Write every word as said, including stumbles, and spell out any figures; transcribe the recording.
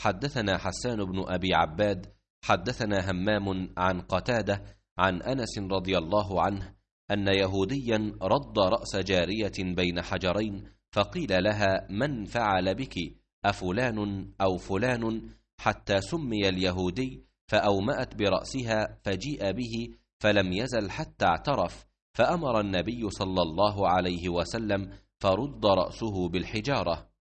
حدثنا حسان بن أبي عباد حدثنا همام عن قتادة عن أنس رضي الله عنه أن يهوديا رد رأس جارية بين حجرين، فقيل لها: من فعل بك؟ أفلان أو فلان؟ حتى سمي اليهودي، فأومأت برأسها، فجيء به فلم يزل حتى اعترف، فأمر النبي صلى الله عليه وسلم فرد رأسه بالحجارة.